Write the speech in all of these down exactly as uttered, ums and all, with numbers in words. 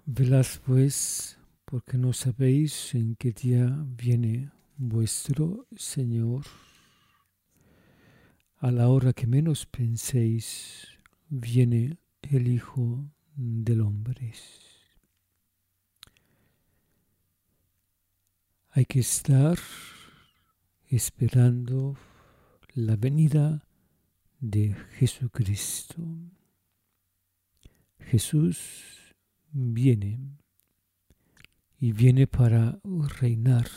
Velad pues, porque no sabéis en qué día viene vuestro Señor. A la hora que menos penséis, viene el Hijo del Hombre. Hay que estar esperando la venida de Jesucristo. Jesús viene y viene para reinar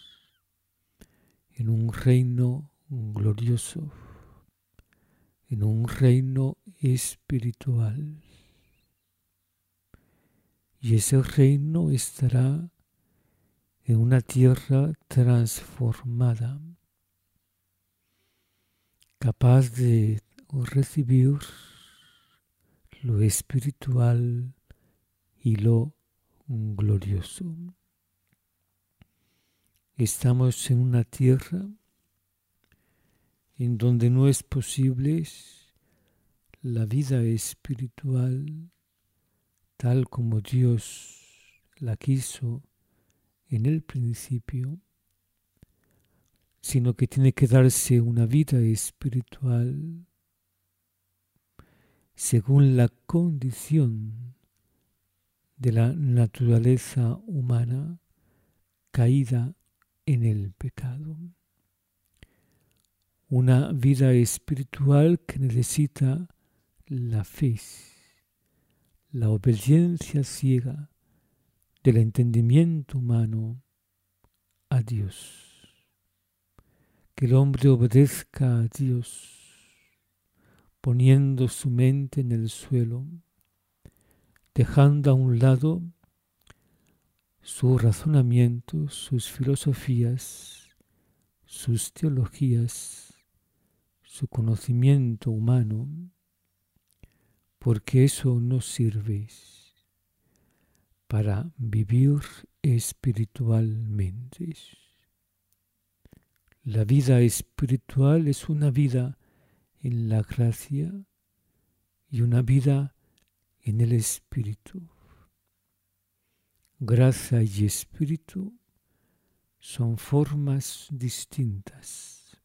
en un reino glorioso, en un reino espiritual. Y ese reino estará en una tierra transformada, capaz de recibir lo espiritual y lo glorioso. Estamos en una tierra en donde no es posible la vida espiritual tal como Dios la quiso en el principio, sino que tiene que darse una vida espiritual según la condición de la naturaleza humana caída en el pecado. Una vida espiritual que necesita la fe, la obediencia ciega del entendimiento humano a Dios. Que el hombre obedezca a Dios, poniendo su mente en el suelo, dejando a un lado su razonamiento, sus filosofías, sus teologías, su conocimiento humano, porque eso no sirve para vivir espiritualmente. La vida espiritual es una vida en la gracia y una vida en el Espíritu. Gracia y Espíritu son formas distintas.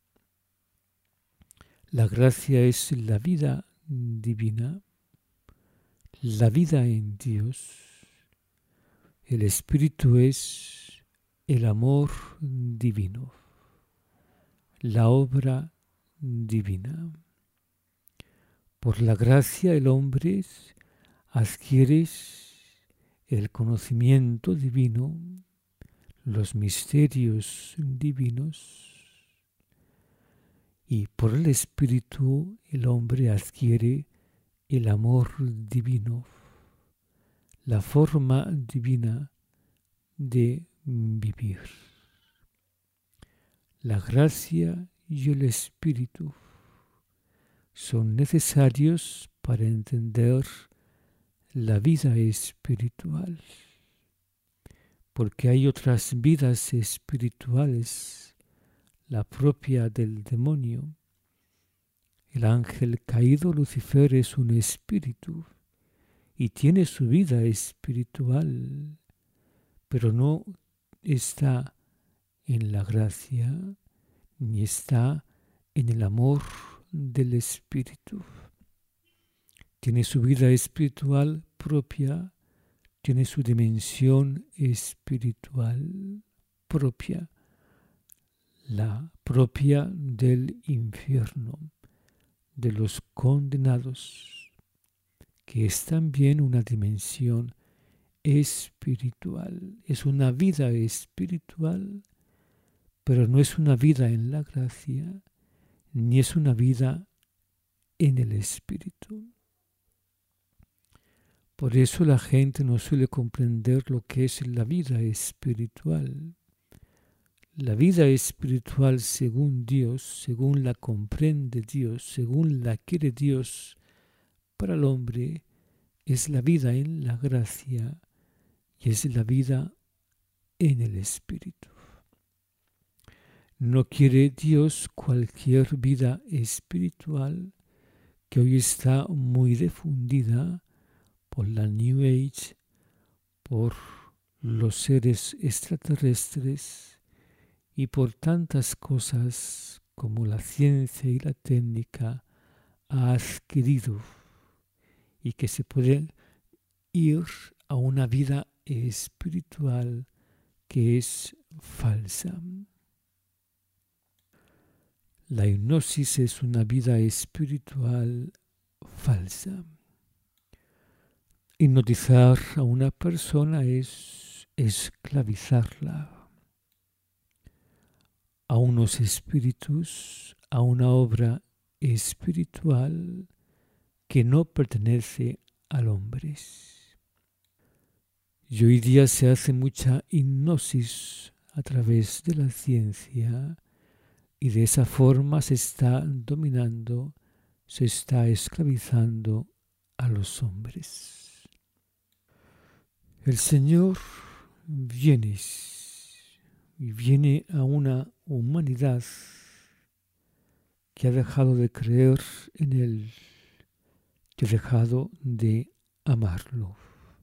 La gracia es la vida divina, la vida en Dios. El Espíritu es el amor divino, la obra divina. Por la gracia el hombre adquiere el conocimiento divino, los misterios divinos, y por el Espíritu el hombre adquiere el amor divino, la forma divina de vivir. La gracia y el Espíritu son necesarios para entender la vida espiritual, porque hay otras vidas espirituales, la propia del demonio. El ángel caído Lucifer es un espíritu y tiene su vida espiritual, pero no está en la gracia ni está en el amor del Espíritu. Tiene su vida espiritual propia, tiene su dimensión espiritual propia, la propia del infierno, de los condenados, que es también una dimensión espiritual. Es una vida espiritual, pero no es una vida en la gracia, ni es una vida en el Espíritu. Por eso la gente no suele comprender lo que es la vida espiritual. La vida espiritual según Dios, según la comprende Dios, según la quiere Dios para el hombre, es la vida en la gracia y es la vida en el Espíritu. No quiere Dios cualquier vida espiritual que hoy está muy difundida por la New Age, por los seres extraterrestres y por tantas cosas como la ciencia y la técnica ha adquirido y que se puede ir a una vida espiritual que es falsa. La hipnosis es una vida espiritual falsa. Hipnotizar a una persona es esclavizarla a unos espíritus, a una obra espiritual que no pertenece al hombre. Y hoy día se hace mucha hipnosis a través de la ciencia y de esa forma se está dominando, se está esclavizando a los hombres. El Señor viene y viene a una humanidad que ha dejado de creer en Él, que ha dejado de amarlo.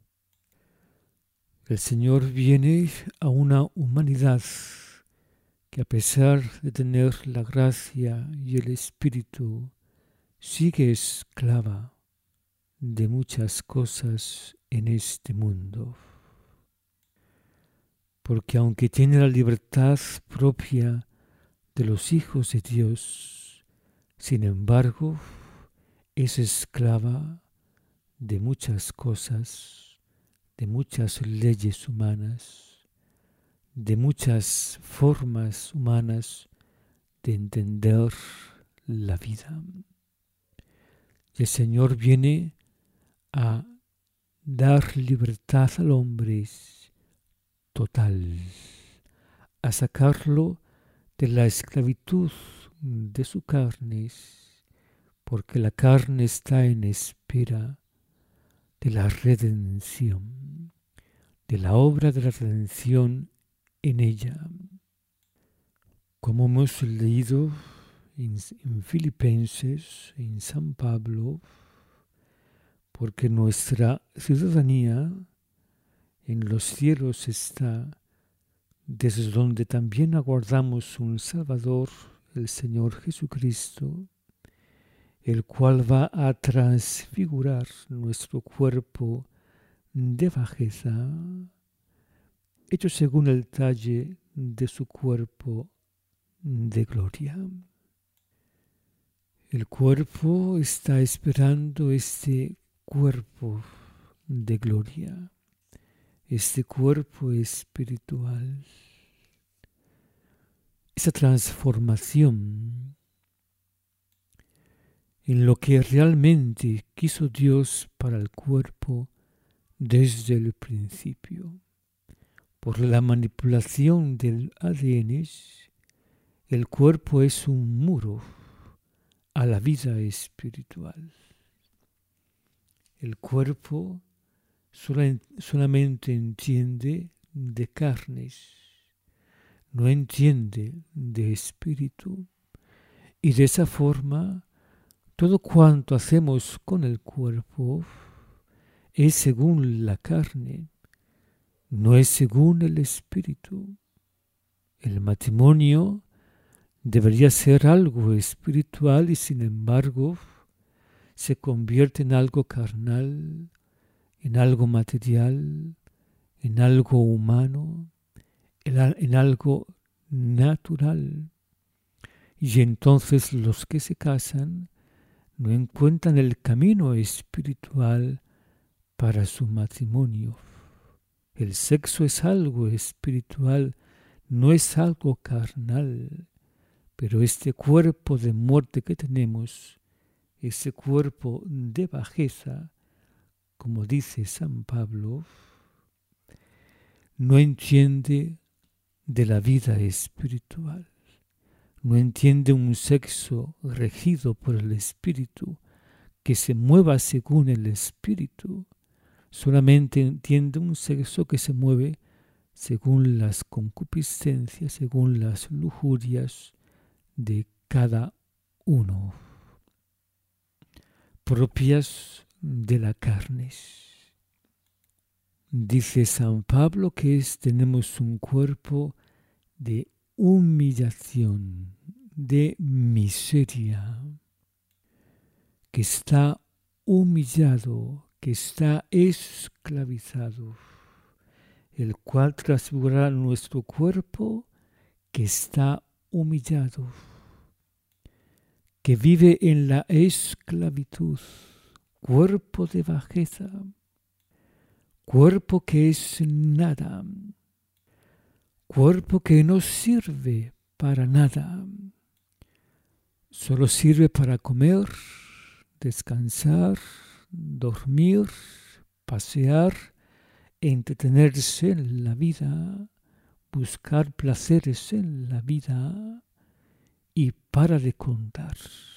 El Señor viene a una humanidad que a pesar de tener la gracia y el Espíritu, sigue esclava de muchas cosas en este mundo. Porque aunque tiene la libertad propia de los hijos de Dios, sin embargo, es esclava de muchas cosas, de muchas leyes humanas, de muchas formas humanas de entender la vida. El Señor viene a dar libertad al hombre total, a sacarlo de la esclavitud de su carne, porque la carne está en espera de la redención, de la obra de la redención en ella. Como hemos leído en, en Filipenses, en San Pablo, porque nuestra ciudadanía en los cielos está, desde donde también aguardamos un Salvador, el Señor Jesucristo, el cual va a transfigurar nuestro cuerpo de bajeza, hecho según el talle de su cuerpo de gloria. El cuerpo está esperando este cuerpo de gloria, este cuerpo espiritual, esa transformación en lo que realmente quiso Dios para el cuerpo desde el principio. Por la manipulación del A D N, el cuerpo es un muro a la vida espiritual. El cuerpo solamente entiende de carnes, no entiende de espíritu. Y de esa forma, todo cuanto hacemos con el cuerpo es según la carne, no es según el espíritu. El matrimonio debería ser algo espiritual y sin embargo se convierte en algo carnal, en algo material, en algo humano, en, en algo natural. Y entonces los que se casan no encuentran el camino espiritual para su matrimonio. El sexo es algo espiritual, no es algo carnal, pero este cuerpo de muerte que tenemos, ese cuerpo de bajeza, como dice San Pablo, no entiende de la vida espiritual, no entiende un sexo regido por el espíritu, que se mueva según el espíritu, solamente entiende un sexo que se mueve según las concupiscencias, según las lujurias de cada uno, propias de la carne. Dice San Pablo que es, tenemos un cuerpo de humillación, de miseria, que está humillado, que está esclavizado, el cual transfigurará nuestro cuerpo que está humillado, que vive en la esclavitud, cuerpo de bajeza, cuerpo que es nada, cuerpo que no sirve para nada, solo sirve para comer, descansar, dormir, pasear, entretenerse en la vida, buscar placeres en la vida y para de contar.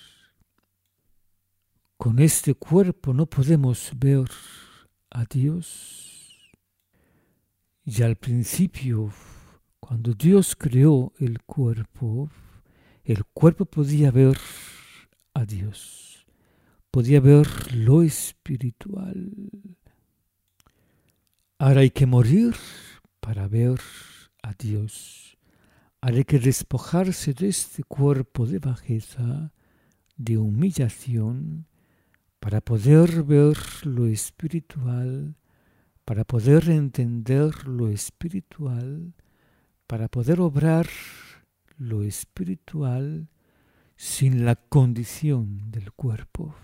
Con este cuerpo no podemos ver a Dios. Y al principio, cuando Dios creó el cuerpo, el cuerpo podía ver a Dios, podía ver lo espiritual. Ahora hay que morir para ver a Dios. Ahora hay que despojarse de este cuerpo de bajeza, de humillación, para poder ver lo espiritual, para poder entender lo espiritual, para poder obrar lo espiritual sin la condición del cuerpo.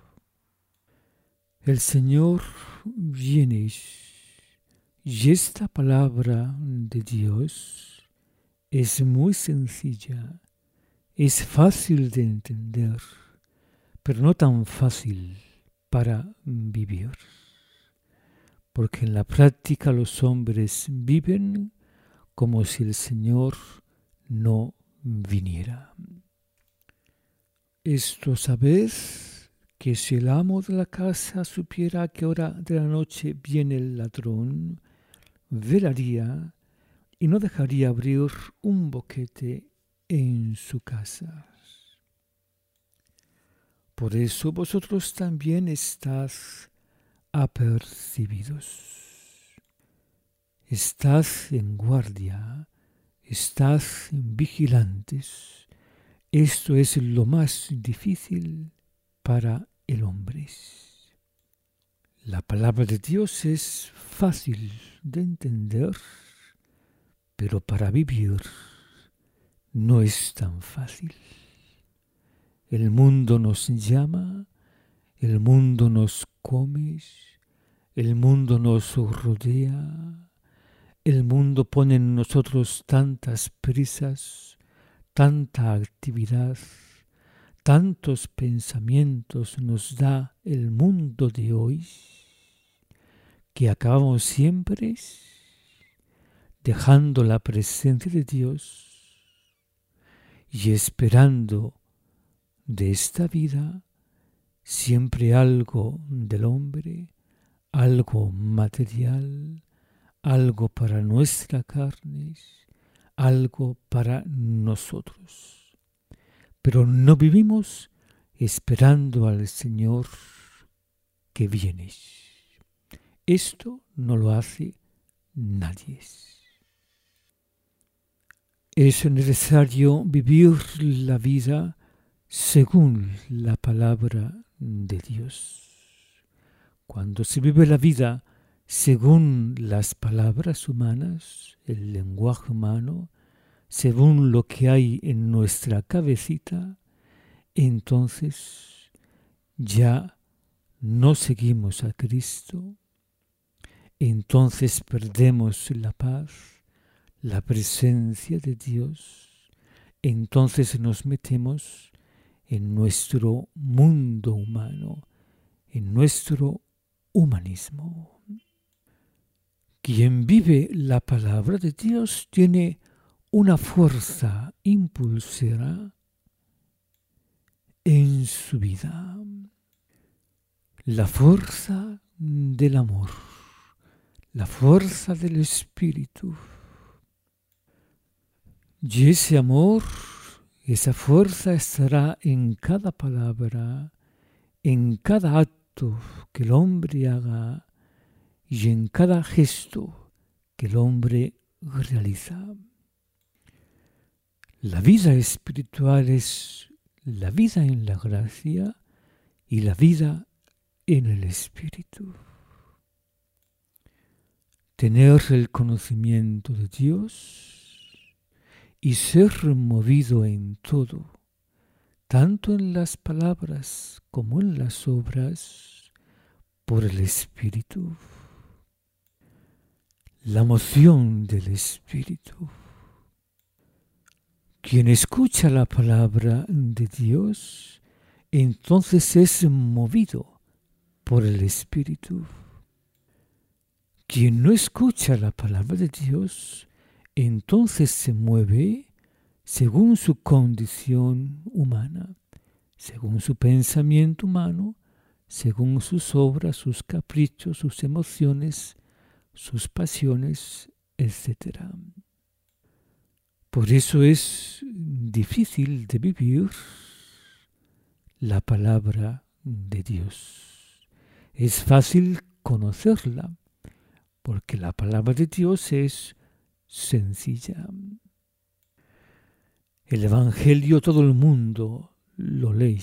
El Señor viene y esta palabra de Dios es muy sencilla, es fácil de entender, pero no tan fácil para vivir. Porque en la práctica los hombres viven como si el Señor no viniera. Esto sabéis, que si el amo de la casa supiera a qué hora de la noche viene el ladrón, velaría y no dejaría abrir un boquete en su casa. Por eso vosotros también estáis apercibidos. Estad en guardia, estad vigilantes. Esto es lo más difícil para el hombre. La palabra de Dios es fácil de entender, pero para vivir no es tan fácil. El mundo nos llama, el mundo nos come, el mundo nos rodea, el mundo pone en nosotros tantas prisas, tanta actividad, tantos pensamientos nos da el mundo de hoy, que acabamos siempre dejando la presencia de Dios y esperando de esta vida siempre algo del hombre, algo material, algo para nuestra carne, algo para nosotros. Pero no vivimos esperando al Señor que viene. Esto no lo hace nadie. Es necesario vivir la vida según la palabra de Dios. Cuando se vive la vida según las palabras humanas, el lenguaje humano, según lo que hay en nuestra cabecita, entonces ya no seguimos a Cristo, entonces perdemos la paz, la presencia de Dios, entonces nos metemos en nuestro mundo humano, en nuestro humanismo. Quien vive la palabra de Dios tiene una fuerza impulsora en su vida, la fuerza del amor, la fuerza del Espíritu. Y ese amor, esa fuerza estará en cada palabra, en cada acto que el hombre haga y en cada gesto que el hombre realiza. La vida espiritual es la vida en la gracia y la vida en el Espíritu. Tener el conocimiento de Dios y ser movido en todo, tanto en las palabras como en las obras, por el Espíritu. La moción del Espíritu. Quien escucha la palabra de Dios, entonces es movido por el Espíritu. Quien no escucha la palabra de Dios, entonces se mueve según su condición humana, según su pensamiento humano, según sus obras, sus caprichos, sus emociones, sus pasiones, etcétera. Por eso es difícil de vivir la palabra de Dios. Es fácil conocerla, porque la palabra de Dios es sencilla. El Evangelio todo el mundo lo lee,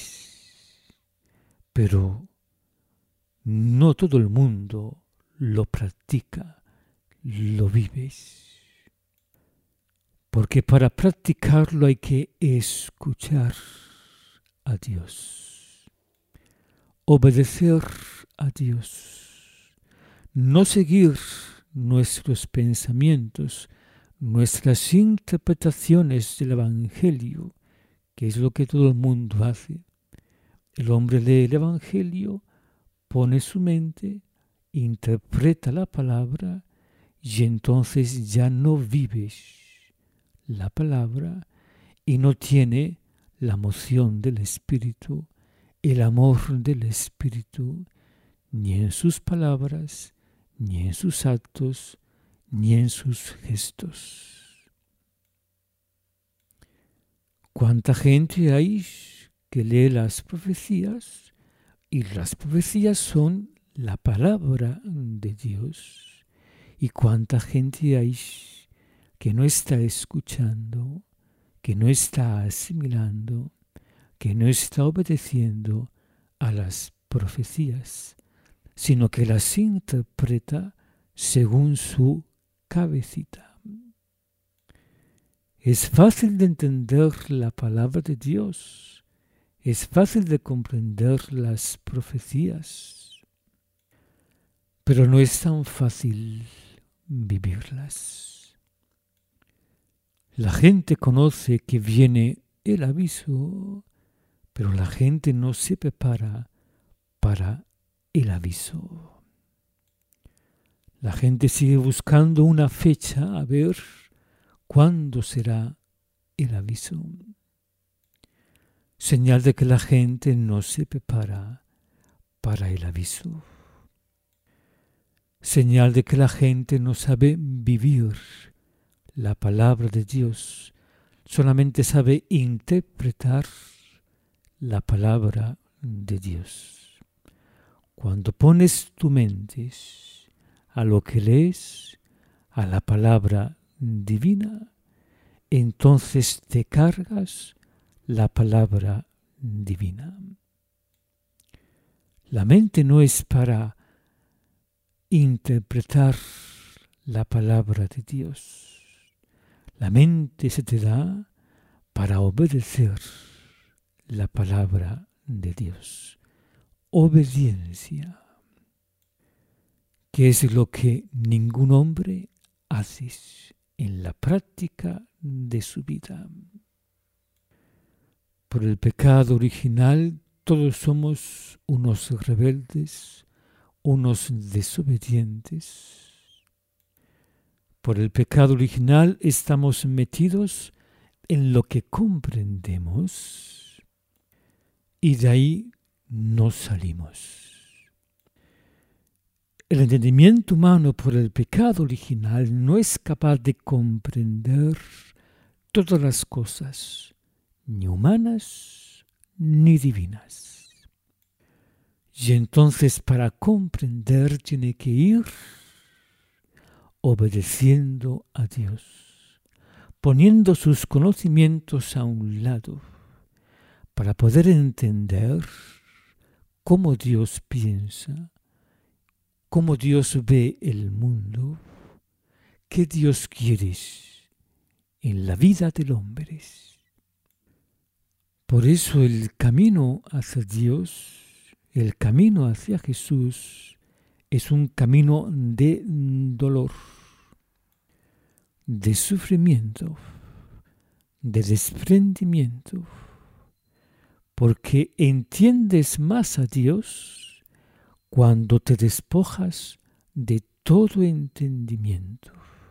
pero no todo el mundo lo practica, lo vive. Porque para practicarlo hay que escuchar a Dios, obedecer a Dios, no seguir nuestros pensamientos, nuestras interpretaciones del Evangelio, que es lo que todo el mundo hace. El hombre lee el Evangelio, pone su mente, interpreta la palabra y entonces ya no vive la palabra y no tiene la moción del Espíritu, el amor del Espíritu, ni en sus palabras, ni en sus actos, ni en sus gestos. ¿Cuánta gente hay que lee las profecías? Y las profecías son la palabra de Dios. ¿Y cuánta gente hay que no está escuchando, que no está asimilando, que no está obedeciendo a las profecías, sino que las interpreta según su cabecita? Es fácil de entender la palabra de Dios, es fácil de comprender las profecías, pero no es tan fácil vivirlas. La gente conoce que viene el aviso, pero la gente no se prepara para el aviso. La gente sigue buscando una fecha a ver cuándo será el aviso. Señal de que la gente no se prepara para el aviso. Señal de que la gente no sabe vivir la palabra de Dios, solamente sabe interpretar la palabra de Dios. Cuando pones tu mente a lo que lees, a la palabra divina, entonces te cargas la palabra divina. La mente no es para interpretar la palabra de Dios. La mente se te da para obedecer la palabra de Dios. Obediencia, que es lo que ningún hombre hace en la práctica de su vida. Por el pecado original todos somos unos rebeldes, unos desobedientes. Por el pecado original estamos metidos en lo que comprendemos y de ahí no salimos. El entendimiento humano por el pecado original no es capaz de comprender todas las cosas, ni humanas ni divinas. Y entonces para comprender tiene que ir obedeciendo a Dios, poniendo sus conocimientos a un lado para poder entender cómo Dios piensa, cómo Dios ve el mundo, qué Dios quiere en la vida del hombre. Por eso el camino hacia Dios, el camino hacia Jesús, es un camino de dolor, de sufrimiento, de desprendimiento, porque entiendes más a Dios cuando te despojas de todo entendimiento.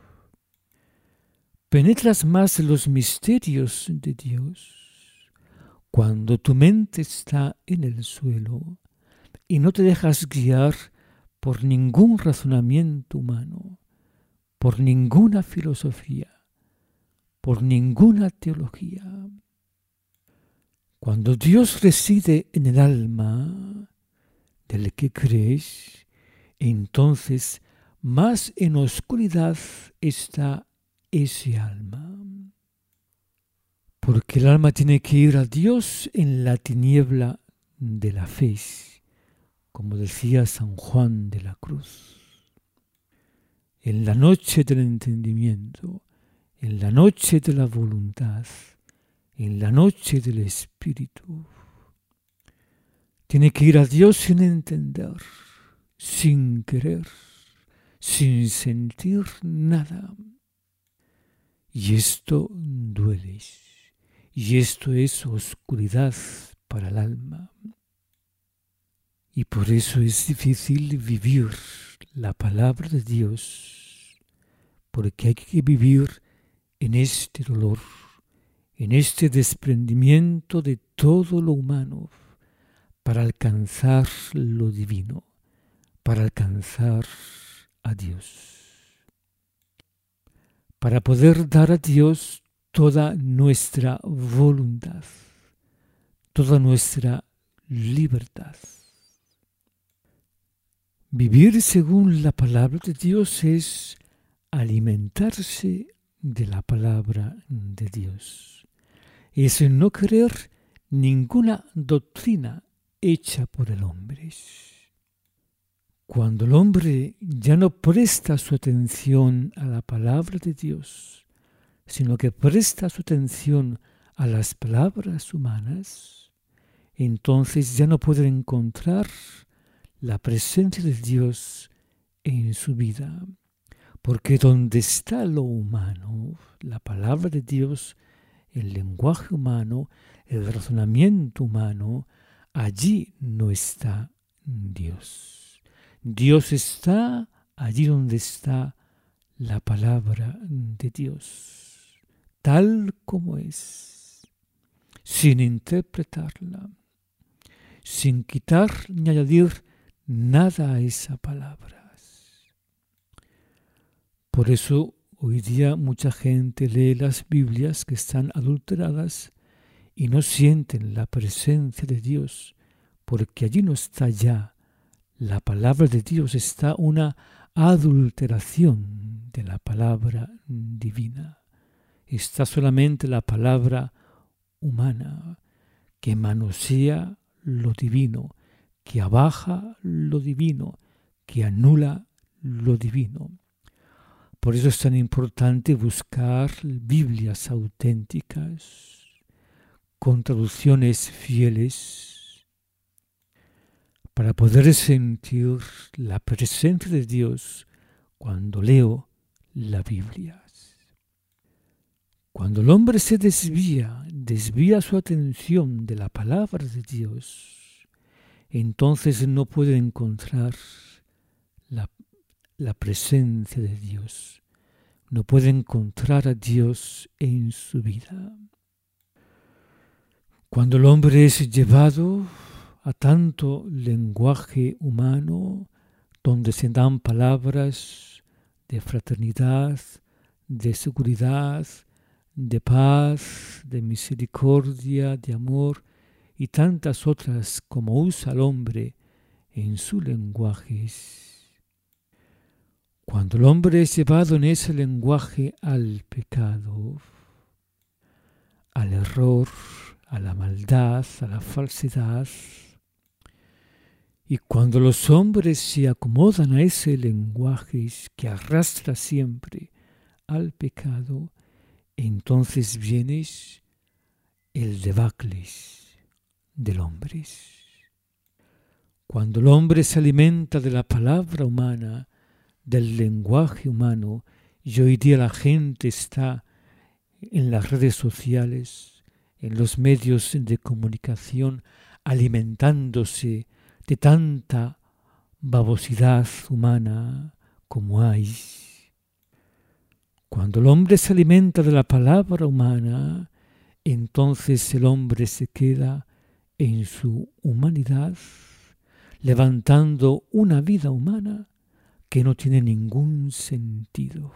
Penetras más los misterios de Dios cuando tu mente está en el suelo y no te dejas guiar por ningún razonamiento humano, por ninguna filosofía, por ninguna teología. Cuando Dios reside en el alma del que crees, entonces más en oscuridad está ese alma. Porque el alma tiene que ir a Dios en la tiniebla de la fe, como decía San Juan de la Cruz. En la noche del entendimiento, en la noche de la voluntad, en la noche del espíritu. Tiene que ir a Dios sin entender, sin querer, sin sentir nada. Y esto duele. Y esto es oscuridad para el alma. Y por eso es difícil vivir la palabra de Dios, porque hay que vivir en este dolor, en este desprendimiento de todo lo humano, para alcanzar lo divino, para alcanzar a Dios. Para poder dar a Dios toda nuestra voluntad, toda nuestra libertad. Vivir según la palabra de Dios es alimentarse de la palabra de Dios. Es no querer ninguna doctrina hecha por el hombre. Cuando el hombre ya no presta su atención a la palabra de Dios, sino que presta su atención a las palabras humanas, entonces ya no puede encontrar la presencia de Dios en su vida. Porque donde está lo humano, la palabra de Dios, el lenguaje humano, el razonamiento humano, allí no está Dios. Dios está allí donde está la palabra de Dios, tal como es, sin interpretarla, sin quitar ni añadir nada a esa palabra. Por eso hoy día mucha gente lee las Biblias que están adulteradas y no sienten la presencia de Dios, porque allí no está ya la palabra de Dios, está una adulteración de la palabra divina. Está solamente la palabra humana que manosea lo divino, que abaja lo divino, que anula lo divino. Por eso es tan importante buscar Biblias auténticas, con traducciones fieles, para poder sentir la presencia de Dios cuando leo la Biblia. Cuando el hombre se desvía, desvía su atención de la palabra de Dios, entonces no puede encontrar la, la presencia de Dios, no puede encontrar a Dios en su vida. Cuando el hombre es llevado a tanto lenguaje humano, donde se dan palabras de fraternidad, de seguridad, de paz, de misericordia, de amor y tantas otras como usa el hombre en su lenguaje. Cuando el hombre es llevado en ese lenguaje al pecado, al error, a la maldad, a la falsedad, y cuando los hombres se acomodan a ese lenguaje que arrastra siempre al pecado, entonces viene el debacle del hombre. Cuando el hombre se alimenta de la palabra humana, del lenguaje humano, y hoy día la gente está en las redes sociales, en los medios de comunicación, alimentándose de tanta babosidad humana como hay. Cuando el hombre se alimenta de la palabra humana, entonces el hombre se queda en su humanidad, levantando una vida humana que no tiene ningún sentido,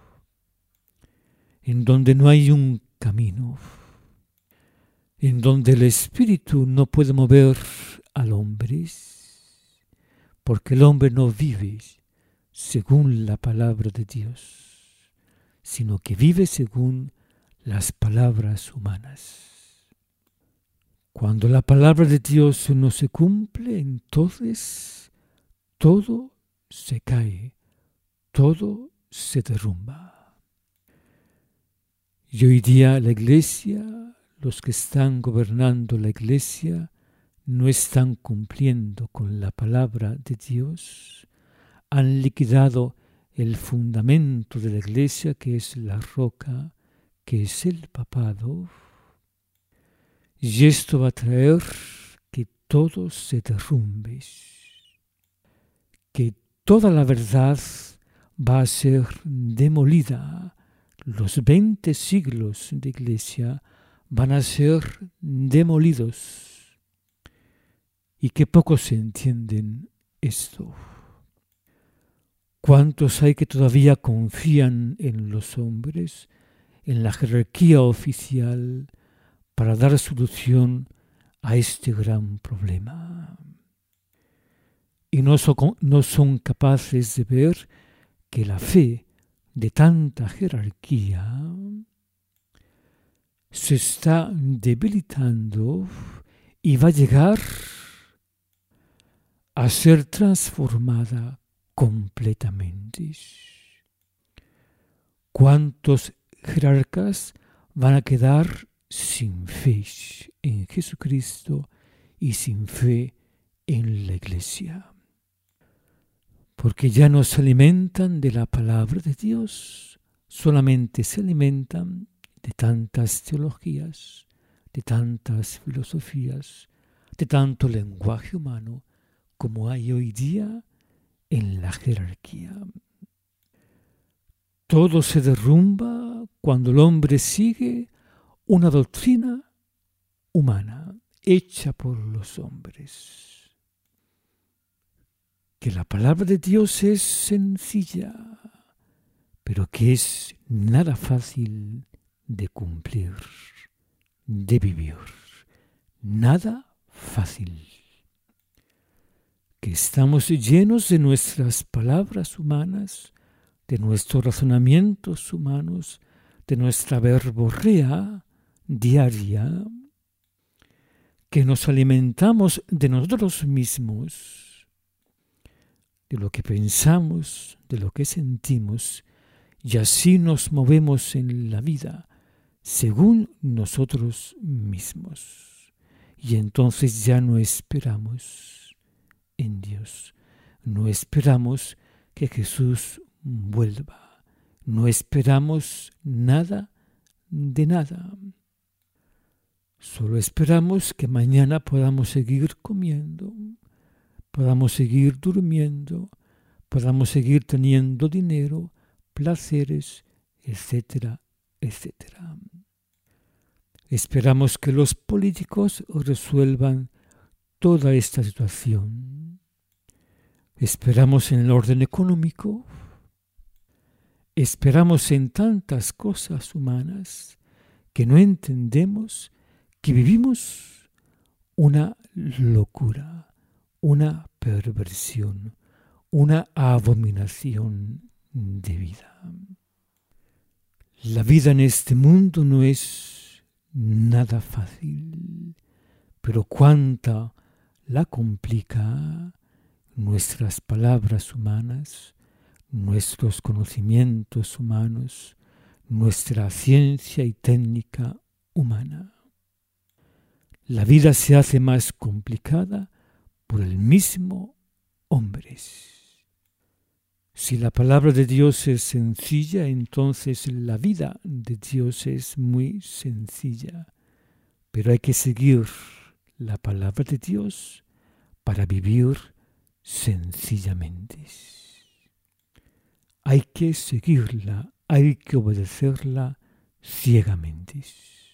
en donde no hay un camino, en donde el espíritu no puede mover al hombre, porque el hombre no vive según la palabra de Dios, sino que vive según las palabras humanas. Cuando la palabra de Dios no se cumple, entonces todo se cae, todo se derrumba. Y hoy día la iglesia, los que están gobernando la iglesia, no están cumpliendo con la palabra de Dios, han liquidado el fundamento de la iglesia, que es la roca, que es el papado, y esto va a traer que todo se derrumbe, que toda la verdad va a ser demolida. Los veinte siglos de iglesia van a ser demolidos. Y que pocos se entienden esto. ¿Cuántos hay que todavía confían en los hombres, en la jerarquía oficial, para dar solución a este gran problema? Y no son, no son capaces de ver que la fe de tanta jerarquía se está debilitando y va a llegar a ser transformada completamente. ¿Cuántos jerarcas van a quedar sin fe en Jesucristo y sin fe en la iglesia? Porque ya no se alimentan de la palabra de Dios, solamente se alimentan de tantas teologías, de tantas filosofías, de tanto lenguaje humano como hay hoy día en la jerarquía. Todo se derrumba cuando el hombre sigue una doctrina humana hecha por los hombres. Que la palabra de Dios es sencilla, pero que es nada fácil de cumplir, de vivir. Nada fácil. Que estamos llenos de nuestras palabras humanas, de nuestros razonamientos humanos, de nuestra verborrea diaria, que nos alimentamos de nosotros mismos, de lo que pensamos, de lo que sentimos, y así nos movemos en la vida según nosotros mismos. Y entonces ya no esperamos en Dios, no esperamos que Jesús vuelva, no esperamos nada de nada. Solo esperamos que mañana podamos seguir comiendo, podamos seguir durmiendo, podamos seguir teniendo dinero, placeres, etcétera, etcétera. Esperamos que los políticos resuelvan toda esta situación. Esperamos en el orden económico, esperamos en tantas cosas humanas que no entendemos que vivimos una locura, una perversión, una abominación de vida. La vida en este mundo no es nada fácil, pero cuánta la complica nuestras palabras humanas, nuestros conocimientos humanos, nuestra ciencia y técnica humana. La vida se hace más complicada por el mismo hombre. Si la palabra de Dios es sencilla, entonces la vida de Dios es muy sencilla. Pero hay que seguir la palabra de Dios para vivir sencillamente. Hay que seguirla, hay que obedecerla ciegamente.